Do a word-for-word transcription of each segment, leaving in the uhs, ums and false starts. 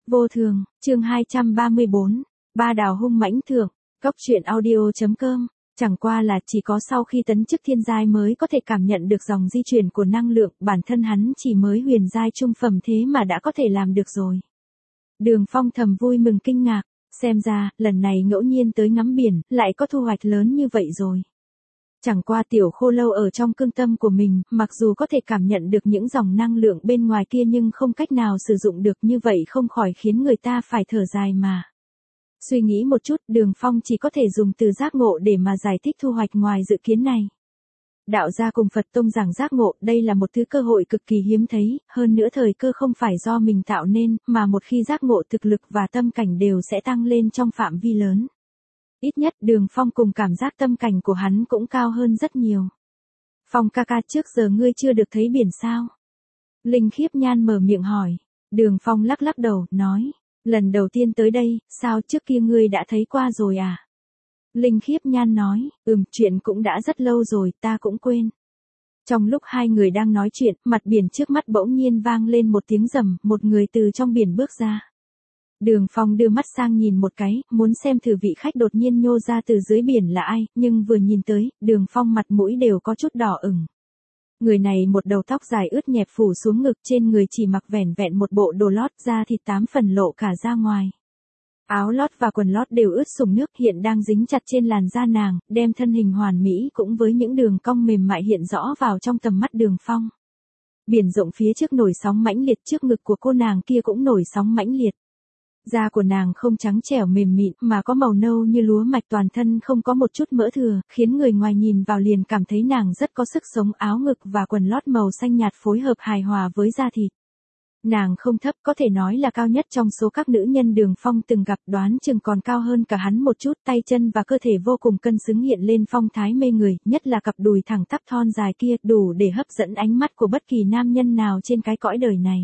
Vô thường, chương hai trăm ba mươi bốn, ba đào hung mãnh thượng, cốc truyện audio.com, chẳng qua là chỉ có sau khi tấn chức thiên giai mới có thể cảm nhận được dòng di chuyển của năng lượng, bản thân hắn chỉ mới huyền giai trung phẩm thế mà đã có thể làm được rồi. Đường Phong thầm vui mừng kinh ngạc, xem ra, lần này ngẫu nhiên tới ngắm biển, lại có thu hoạch lớn như vậy rồi. Chẳng qua tiểu khô lâu ở trong cương tâm của mình, mặc dù có thể cảm nhận được những dòng năng lượng bên ngoài kia nhưng không cách nào sử dụng được, như vậy không khỏi khiến người ta phải thở dài mà. Suy nghĩ một chút, Đường Phong chỉ có thể dùng từ giác ngộ để mà giải thích thu hoạch ngoài dự kiến này. Đạo gia cùng Phật tông giảng giác ngộ, đây là một thứ cơ hội cực kỳ hiếm thấy, hơn nữa thời cơ không phải do mình tạo nên, mà một khi giác ngộ thực lực và tâm cảnh đều sẽ tăng lên trong phạm vi lớn. Ít nhất Đường Phong cùng cảm giác tâm cảnh của hắn cũng cao hơn rất nhiều. Phong ca ca, trước giờ ngươi chưa được thấy biển sao? Linh Khiếp Nhan mở miệng hỏi. Đường Phong lắc lắc đầu, nói, lần đầu tiên tới đây, sao trước kia ngươi đã thấy qua rồi à? Linh Khiếp Nhan nói, ừm, chuyện cũng đã rất lâu rồi, ta cũng quên. Trong lúc hai người đang nói chuyện, mặt biển trước mắt bỗng nhiên vang lên một tiếng rầm, một người từ trong biển bước ra. Đường Phong đưa mắt sang nhìn một cái, muốn xem thử vị khách đột nhiên nhô ra từ dưới biển là ai, nhưng vừa nhìn tới, Đường Phong mặt mũi đều có chút đỏ ửng. Người này một đầu tóc dài ướt nhẹp phủ xuống ngực, trên người chỉ mặc vẻn vẹn một bộ đồ lót, da thịt tám phần lộ cả ra ngoài. Áo lót và quần lót đều ướt sũng nước, hiện đang dính chặt trên làn da nàng, đem thân hình hoàn mỹ cũng với những đường cong mềm mại hiện rõ vào trong tầm mắt Đường Phong. Biển rộng phía trước nổi sóng mãnh liệt, trước ngực của cô nàng kia cũng nổi sóng mãnh liệt. Da của nàng không trắng trẻo mềm mịn mà có màu nâu như lúa mạch, toàn thân không có một chút mỡ thừa, khiến người ngoài nhìn vào liền cảm thấy nàng rất có sức sống, áo ngực và quần lót màu xanh nhạt phối hợp hài hòa với da thịt. Nàng không thấp, có thể nói là cao nhất trong số các nữ nhân Đường Phong từng gặp, đoán chừng còn cao hơn cả hắn một chút, tay chân và cơ thể vô cùng cân xứng hiện lên phong thái mê người, nhất là cặp đùi thẳng tắp thon dài kia, đủ để hấp dẫn ánh mắt của bất kỳ nam nhân nào trên cái cõi đời này.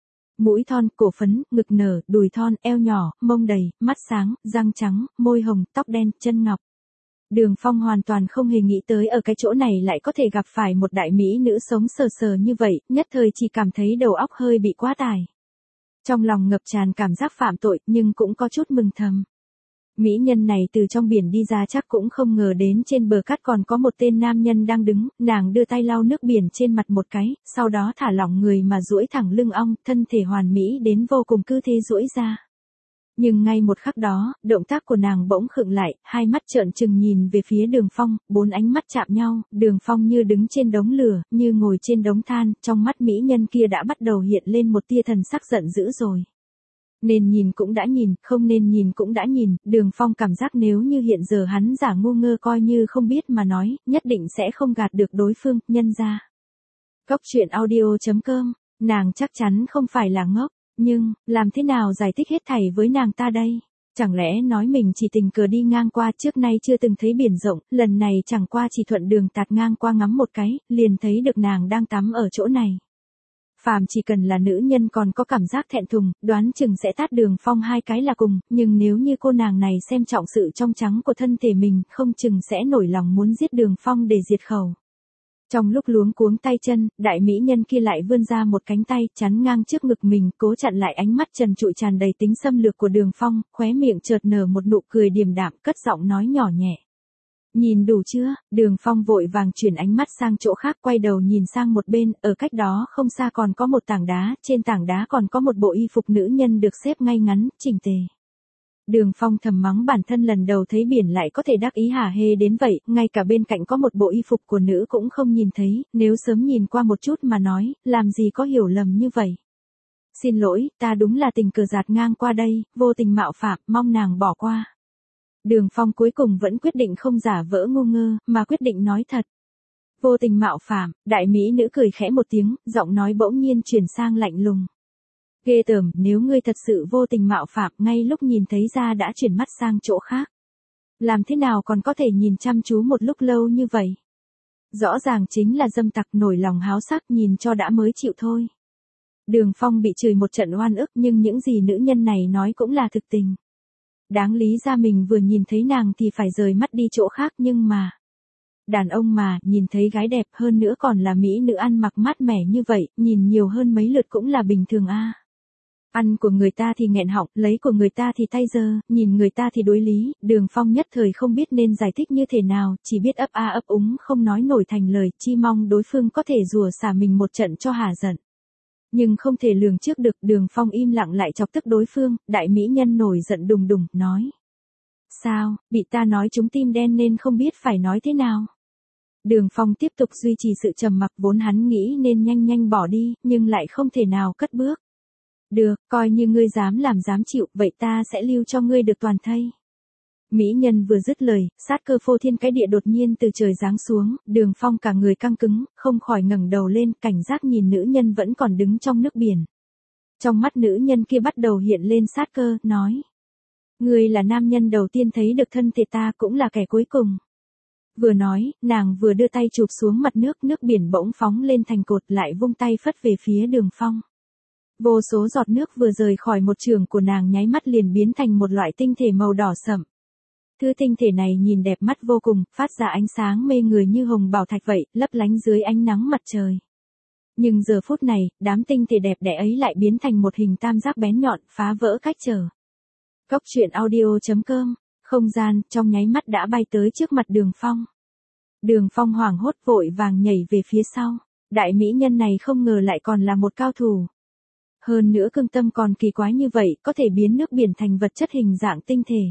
Mũi thon, cổ phấn, ngực nở, đùi thon, eo nhỏ, mông đầy, mắt sáng, răng trắng, môi hồng, tóc đen, chân ngọc. Đường Phong hoàn toàn không hề nghĩ tới ở cái chỗ này lại có thể gặp phải một đại mỹ nữ sống sờ sờ như vậy, nhất thời chỉ cảm thấy đầu óc hơi bị quá tải. Trong lòng ngập tràn cảm giác phạm tội, nhưng cũng có chút mừng thầm. Mỹ nhân này từ trong biển đi ra chắc cũng không ngờ đến trên bờ cát còn có một tên nam nhân đang đứng, nàng đưa tay lau nước biển trên mặt một cái, sau đó thả lỏng người mà duỗi thẳng lưng ong, thân thể hoàn mỹ đến vô cùng, cứ thế duỗi ra. Nhưng ngay một khắc đó, động tác của nàng bỗng khựng lại, hai mắt trợn trừng nhìn về phía Đường Phong, bốn ánh mắt chạm nhau, Đường Phong như đứng trên đống lửa, như ngồi trên đống than, trong mắt mỹ nhân kia đã bắt đầu hiện lên một tia thần sắc giận dữ rồi. Nên nhìn cũng đã nhìn, không nên nhìn cũng đã nhìn, Đường Phong cảm giác nếu như hiện giờ hắn giả ngu ngơ coi như không biết mà nói, nhất định sẽ không gạt được đối phương, nhân ra. Cốc truyện audio.com, nàng chắc chắn không phải là ngốc, nhưng, làm thế nào giải thích hết thảy với nàng ta đây? Chẳng lẽ nói mình chỉ tình cờ đi ngang qua, trước nay chưa từng thấy biển rộng, lần này chẳng qua chỉ thuận đường tạt ngang qua ngắm một cái, liền thấy được nàng đang tắm ở chỗ này. Phàm chỉ cần là nữ nhân còn có cảm giác thẹn thùng, đoán chừng sẽ tát Đường Phong hai cái là cùng, nhưng nếu như cô nàng này xem trọng sự trong trắng của thân thể mình, không chừng sẽ nổi lòng muốn giết Đường Phong để diệt khẩu. Trong lúc luống cuống tay chân, đại mỹ nhân kia lại vươn ra một cánh tay, chắn ngang trước ngực mình, cố chặn lại ánh mắt trần trụi tràn đầy tính xâm lược của Đường Phong, khóe miệng chợt nở một nụ cười điềm đạm, cất giọng nói nhỏ nhẹ. Nhìn đủ chưa? Đường Phong vội vàng chuyển ánh mắt sang chỗ khác, quay đầu nhìn sang một bên, ở cách đó không xa còn có một tảng đá, trên tảng đá còn có một bộ y phục nữ nhân được xếp ngay ngắn, chỉnh tề. Đường Phong thầm mắng bản thân lần đầu thấy biển lại có thể đắc ý hả hê đến vậy, ngay cả bên cạnh có một bộ y phục của nữ cũng không nhìn thấy, nếu sớm nhìn qua một chút mà nói, làm gì có hiểu lầm như vậy. Xin lỗi, ta đúng là tình cờ dạt ngang qua đây, vô tình mạo phạm, mong nàng bỏ qua. Đường Phong cuối cùng vẫn quyết định không giả vỡ ngu ngơ, mà quyết định nói thật. Vô tình mạo phạm, đại mỹ nữ cười khẽ một tiếng, giọng nói bỗng nhiên chuyển sang lạnh lùng. Ghê tởm, nếu ngươi thật sự vô tình mạo phạm, ngay lúc nhìn thấy ra đã chuyển mắt sang chỗ khác. Làm thế nào còn có thể nhìn chăm chú một lúc lâu như vậy? Rõ ràng chính là dâm tặc, nổi lòng háo sắc, nhìn cho đã mới chịu thôi. Đường Phong bị chửi một trận oan ức, nhưng những gì nữ nhân này nói cũng là thực tình. Đáng lý ra mình vừa nhìn thấy nàng thì phải rời mắt đi chỗ khác, nhưng mà... Đàn ông mà, nhìn thấy gái đẹp hơn nữa còn là mỹ nữ ăn mặc mát mẻ như vậy, nhìn nhiều hơn mấy lượt cũng là bình thường a. Ăn của người ta thì nghẹn họng, lấy của người ta thì tay giơ, nhìn người ta thì đối lý, Đường Phong nhất thời không biết nên giải thích như thế nào, chỉ biết ấp a ấp úng không nói nổi thành lời, chi mong đối phương có thể rủa xả mình một trận cho hả giận. Nhưng không thể lường trước được, Đường Phong im lặng lại chọc tức đối phương, đại mỹ nhân nổi giận đùng đùng, nói. Sao, bị ta nói trúng tim đen nên không biết phải nói thế nào. Đường Phong tiếp tục duy trì sự trầm mặc, vốn hắn nghĩ nên nhanh nhanh bỏ đi, nhưng lại không thể nào cất bước. Được, coi như ngươi dám làm dám chịu, vậy ta sẽ lưu cho ngươi được toàn thây. Mỹ nhân vừa dứt lời, sát cơ phô thiên cái địa đột nhiên từ trời giáng xuống, Đường Phong cả người căng cứng, không khỏi ngẩng đầu lên, cảnh giác nhìn nữ nhân vẫn còn đứng trong nước biển. Trong mắt nữ nhân kia bắt đầu hiện lên sát cơ, nói. Ngươi là nam nhân đầu tiên thấy được thân thể ta, cũng là kẻ cuối cùng. Vừa nói, nàng vừa đưa tay chụp xuống mặt nước, nước biển bỗng phóng lên thành cột, lại vung tay phất về phía Đường Phong. Vô số giọt nước vừa rời khỏi một chưởng của nàng nháy mắt liền biến thành một loại tinh thể màu đỏ sẫm. Thứ tinh thể này nhìn đẹp mắt vô cùng, phát ra ánh sáng mê người như hồng bảo thạch vậy, lấp lánh dưới ánh nắng mặt trời. Nhưng giờ phút này, đám tinh thể đẹp đẽ ấy lại biến thành một hình tam giác bén nhọn, phá vỡ cách trở. Cốc truyện audio chấm com, không gian, trong nháy mắt đã bay tới trước mặt Đường Phong. Đường Phong hoảng hốt vội vàng nhảy về phía sau, đại mỹ nhân này không ngờ lại còn là một cao thủ. Hơn nữa cương tâm còn kỳ quái như vậy, có thể biến nước biển thành vật chất hình dạng tinh thể.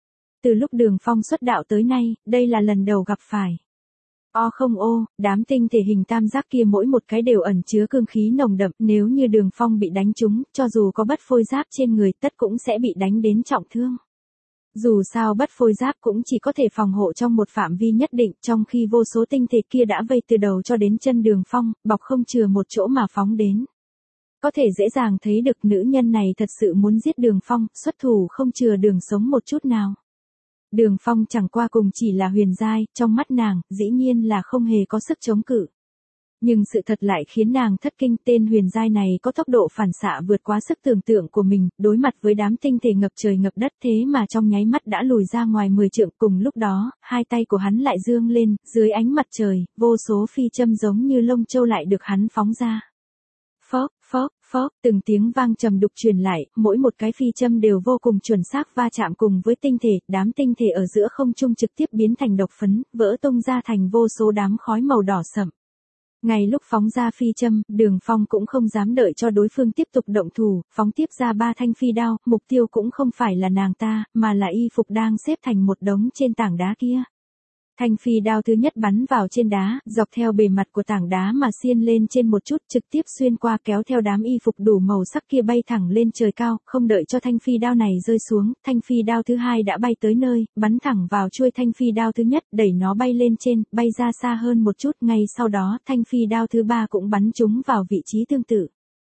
Từ lúc Đường Phong xuất đạo tới nay, đây là lần đầu gặp phải. O không ô, đám tinh thể hình tam giác kia mỗi một cái đều ẩn chứa cương khí nồng đậm, nếu như Đường Phong bị đánh trúng, cho dù có bất phôi giáp trên người, tất cũng sẽ bị đánh đến trọng thương. Dù sao bất phôi giáp cũng chỉ có thể phòng hộ trong một phạm vi nhất định, trong khi vô số tinh thể kia đã vây từ đầu cho đến chân Đường Phong, bọc không chừa một chỗ mà phóng đến. Có thể dễ dàng thấy được nữ nhân này thật sự muốn giết Đường Phong, xuất thủ không chừa đường sống một chút nào. Đường Phong chẳng qua cùng chỉ là huyền giai, trong mắt nàng, dĩ nhiên là không hề có sức chống cự. Nhưng sự thật lại khiến nàng thất kinh, tên huyền giai này có tốc độ phản xạ vượt quá sức tưởng tượng của mình, đối mặt với đám tinh thể ngập trời ngập đất thế mà trong nháy mắt đã lùi ra ngoài mười trượng. Cùng lúc đó, hai tay của hắn lại dương lên, dưới ánh mặt trời, vô số phi châm giống như lông châu lại được hắn phóng ra. Phốc, phốc, phốc, từng tiếng vang trầm đục truyền lại, mỗi một cái phi châm đều vô cùng chuẩn xác va chạm cùng với tinh thể, đám tinh thể ở giữa không trung trực tiếp biến thành độc phấn, vỡ tung ra thành vô số đám khói màu đỏ sẫm. Ngay lúc phóng ra phi châm, Đường Phong cũng không dám đợi cho đối phương tiếp tục động thủ, phóng tiếp ra ba thanh phi đao, mục tiêu cũng không phải là nàng ta, mà là y phục đang xếp thành một đống trên tảng đá kia. Thanh phi đao thứ nhất bắn vào trên đá, dọc theo bề mặt của tảng đá mà xiên lên trên một chút, trực tiếp xuyên qua kéo theo đám y phục đủ màu sắc kia bay thẳng lên trời cao, không đợi cho thanh phi đao này rơi xuống, thanh phi đao thứ hai đã bay tới nơi, bắn thẳng vào chuôi thanh phi đao thứ nhất, đẩy nó bay lên trên, bay ra xa hơn một chút, ngay sau đó, thanh phi đao thứ ba cũng bắn trúng vào vị trí tương tự.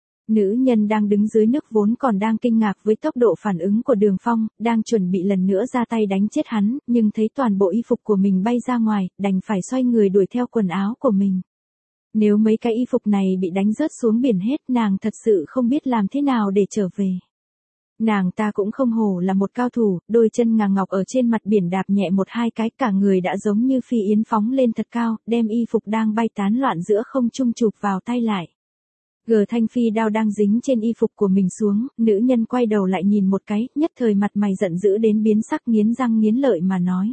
Nữ nhân đang đứng dưới nước vốn còn đang kinh ngạc với tốc độ phản ứng của Đường Phong, đang chuẩn bị lần nữa ra tay đánh chết hắn, nhưng thấy toàn bộ y phục của mình bay ra ngoài, đành phải xoay người đuổi theo quần áo của mình. Nếu mấy cái y phục này bị đánh rớt xuống biển hết, nàng thật sự không biết làm thế nào để trở về. Nàng ta cũng không hổ là một cao thủ, đôi chân ngà ngọc ở trên mặt biển đạp nhẹ một hai cái, cả người đã giống như phi yến phóng lên thật cao, đem y phục đang bay tán loạn giữa không trung chụp vào tay lại. Gờ thanh phi đao đang dính trên y phục của mình xuống, nữ nhân quay đầu lại nhìn một cái, nhất thời mặt mày giận dữ đến biến sắc, nghiến răng nghiến lợi mà nói.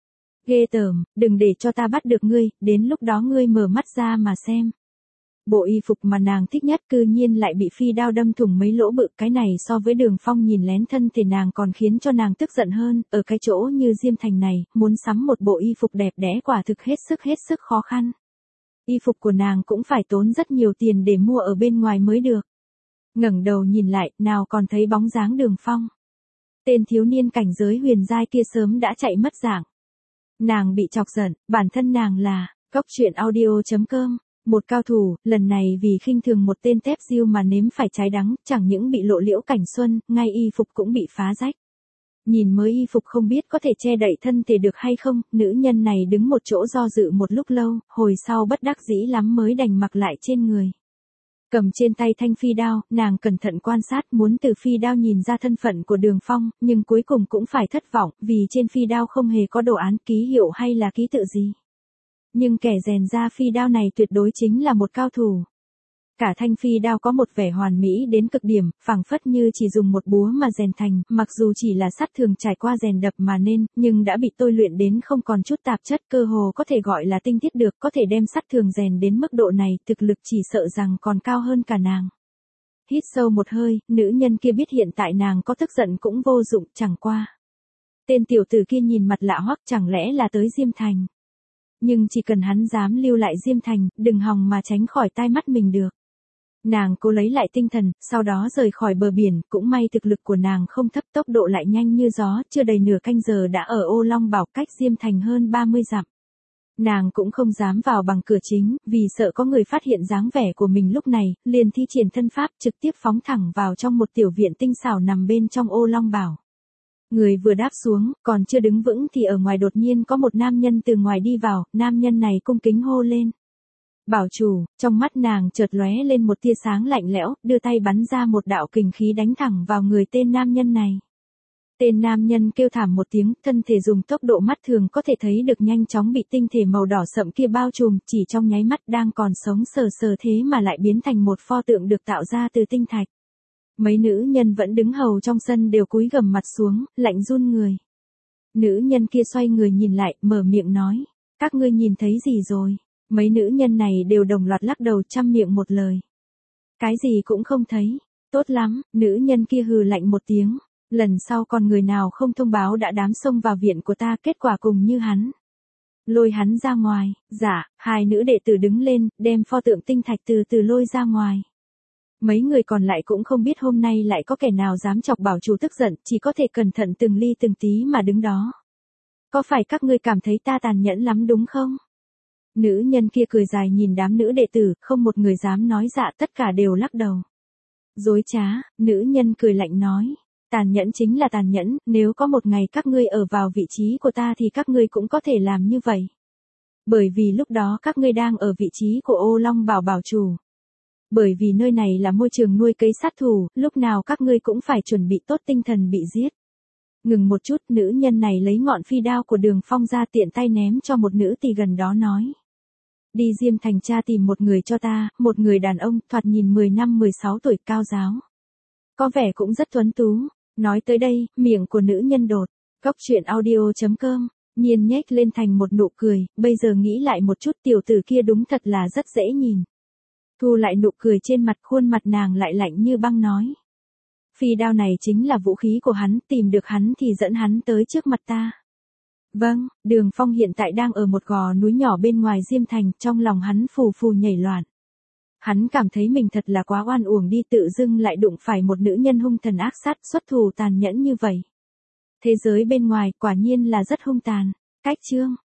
Ghê tởm, đừng để cho ta bắt được ngươi, đến lúc đó ngươi mở mắt ra mà xem. Bộ y phục mà nàng thích nhất cư nhiên lại bị phi đao đâm thủng mấy lỗ bự, cái này so với Đường Phong nhìn lén thân thể nàng còn khiến cho nàng tức giận hơn, ở cái chỗ như Diêm Thành này, muốn sắm một bộ y phục đẹp đẽ quả thực hết sức hết sức khó khăn. Y phục của nàng cũng phải tốn rất nhiều tiền để mua ở bên ngoài mới được. Ngẩng đầu nhìn lại, nào còn thấy bóng dáng Đường Phong. Tên thiếu niên cảnh giới huyền giai kia sớm đã chạy mất dạng. Nàng bị chọc giận, bản thân nàng là, cốc truyện audio chấm com, một cao thủ, lần này vì khinh thường một tên tép diêu mà nếm phải trái đắng, chẳng những bị lộ liễu cảnh xuân, ngay y phục cũng bị phá rách. Nhìn mới y phục không biết có thể che đậy thân thể được hay không, nữ nhân này đứng một chỗ do dự một lúc lâu, hồi sau bất đắc dĩ lắm mới đành mặc lại trên người. Cầm trên tay thanh phi đao, nàng cẩn thận quan sát muốn từ phi đao nhìn ra thân phận của Đường Phong, nhưng cuối cùng cũng phải thất vọng, vì trên phi đao không hề có đồ án, ký hiệu hay là ký tự gì. Nhưng kẻ rèn ra phi đao này tuyệt đối chính là một cao thủ. Cả thanh phi đao có một vẻ hoàn mỹ đến cực điểm, phảng phất như chỉ dùng một búa mà rèn thành, mặc dù chỉ là sắt thường trải qua rèn đập mà nên, nhưng đã bị tôi luyện đến không còn chút tạp chất, cơ hồ có thể gọi là tinh tiết được, có thể đem sắt thường rèn đến mức độ này, thực lực chỉ sợ rằng còn cao hơn cả nàng. Hít sâu một hơi, nữ nhân kia biết hiện tại nàng có tức giận cũng vô dụng, chẳng qua. Tên tiểu tử kia nhìn mặt lạ hoắc, chẳng lẽ là tới Diêm Thành. Nhưng chỉ cần hắn dám lưu lại Diêm Thành, đừng hòng mà tránh khỏi tai mắt mình được. Nàng cố lấy lại tinh thần, sau đó rời khỏi bờ biển, cũng may thực lực của nàng không thấp, tốc độ lại nhanh như gió, chưa đầy nửa canh giờ đã ở Ô Long Bảo cách Diêm Thành hơn ba mươi dặm. Nàng cũng không dám vào bằng cửa chính, vì sợ có người phát hiện dáng vẻ của mình lúc này, liền thi triển thân pháp trực tiếp phóng thẳng vào trong một tiểu viện tinh xảo nằm bên trong Ô Long Bảo. Người vừa đáp xuống, còn chưa đứng vững thì ở ngoài đột nhiên có một nam nhân từ ngoài đi vào, nam nhân này cung kính hô lên. Bảo chủ, trong mắt nàng chợt lóe lên một tia sáng lạnh lẽo, đưa tay bắn ra một đạo kình khí đánh thẳng vào người tên nam nhân này. Tên nam nhân kêu thảm một tiếng, thân thể dùng tốc độ mắt thường có thể thấy được nhanh chóng bị tinh thể màu đỏ sậm kia bao trùm, chỉ trong nháy mắt đang còn sống sờ sờ thế mà lại biến thành một pho tượng được tạo ra từ tinh thạch. Mấy nữ nhân vẫn đứng hầu trong sân đều cúi gằm mặt xuống, lạnh run người. Nữ nhân kia xoay người nhìn lại, mở miệng nói, các ngươi nhìn thấy gì rồi? Mấy nữ nhân này đều đồng loạt lắc đầu chăm miệng một lời. Cái gì cũng không thấy. Tốt lắm, nữ nhân kia hừ lạnh một tiếng. Lần sau còn người nào không thông báo đã đám xông vào viện của ta, kết quả cùng như hắn. Lôi hắn ra ngoài. Dạ, hai nữ đệ tử đứng lên, đem pho tượng tinh thạch từ từ lôi ra ngoài. Mấy người còn lại cũng không biết hôm nay lại có kẻ nào dám chọc bảo chủ tức giận, chỉ có thể cẩn thận từng ly từng tí mà đứng đó. Có phải các ngươi cảm thấy ta tàn nhẫn lắm đúng không? Nữ nhân kia cười dài nhìn đám nữ đệ tử, không một người dám nói dạ, tất cả đều lắc đầu. Dối trá, nữ nhân cười lạnh nói. Tàn nhẫn chính là tàn nhẫn, nếu có một ngày các ngươi ở vào vị trí của ta thì các ngươi cũng có thể làm như vậy. Bởi vì lúc đó các ngươi đang ở vị trí của Ô Long Bảo bảo chủ. Bởi vì nơi này là môi trường nuôi cấy sát thủ, lúc nào các ngươi cũng phải chuẩn bị tốt tinh thần bị giết. Ngừng một chút, nữ nhân này lấy ngọn phi đao của Đường Phong ra tiện tay ném cho một nữ tỳ gần đó nói. Đi Diêm Thành tra tìm một người cho ta, một người đàn ông, thoạt nhìn mười năm mười sáu tuổi, cao giáo. Có vẻ cũng rất tuấn tú. Nói tới đây, miệng của nữ nhân đột. Góc truyện audio chấm com, Nhiên nhếch lên thành một nụ cười, bây giờ nghĩ lại một chút tiểu tử kia đúng thật là rất dễ nhìn. Thu lại nụ cười trên mặt, khuôn mặt nàng lại lạnh như băng nói. Phi đao này chính là vũ khí của hắn, tìm được hắn thì dẫn hắn tới trước mặt ta. Vâng, Đường Phong hiện tại đang ở một gò núi nhỏ bên ngoài Diêm Thành, trong lòng hắn phù phù nhảy loạn. Hắn cảm thấy mình thật là quá oan uổng đi, tự dưng lại đụng phải một nữ nhân hung thần ác sát, xuất thủ tàn nhẫn như vậy. Thế giới bên ngoài quả nhiên là rất hung tàn. Cách chương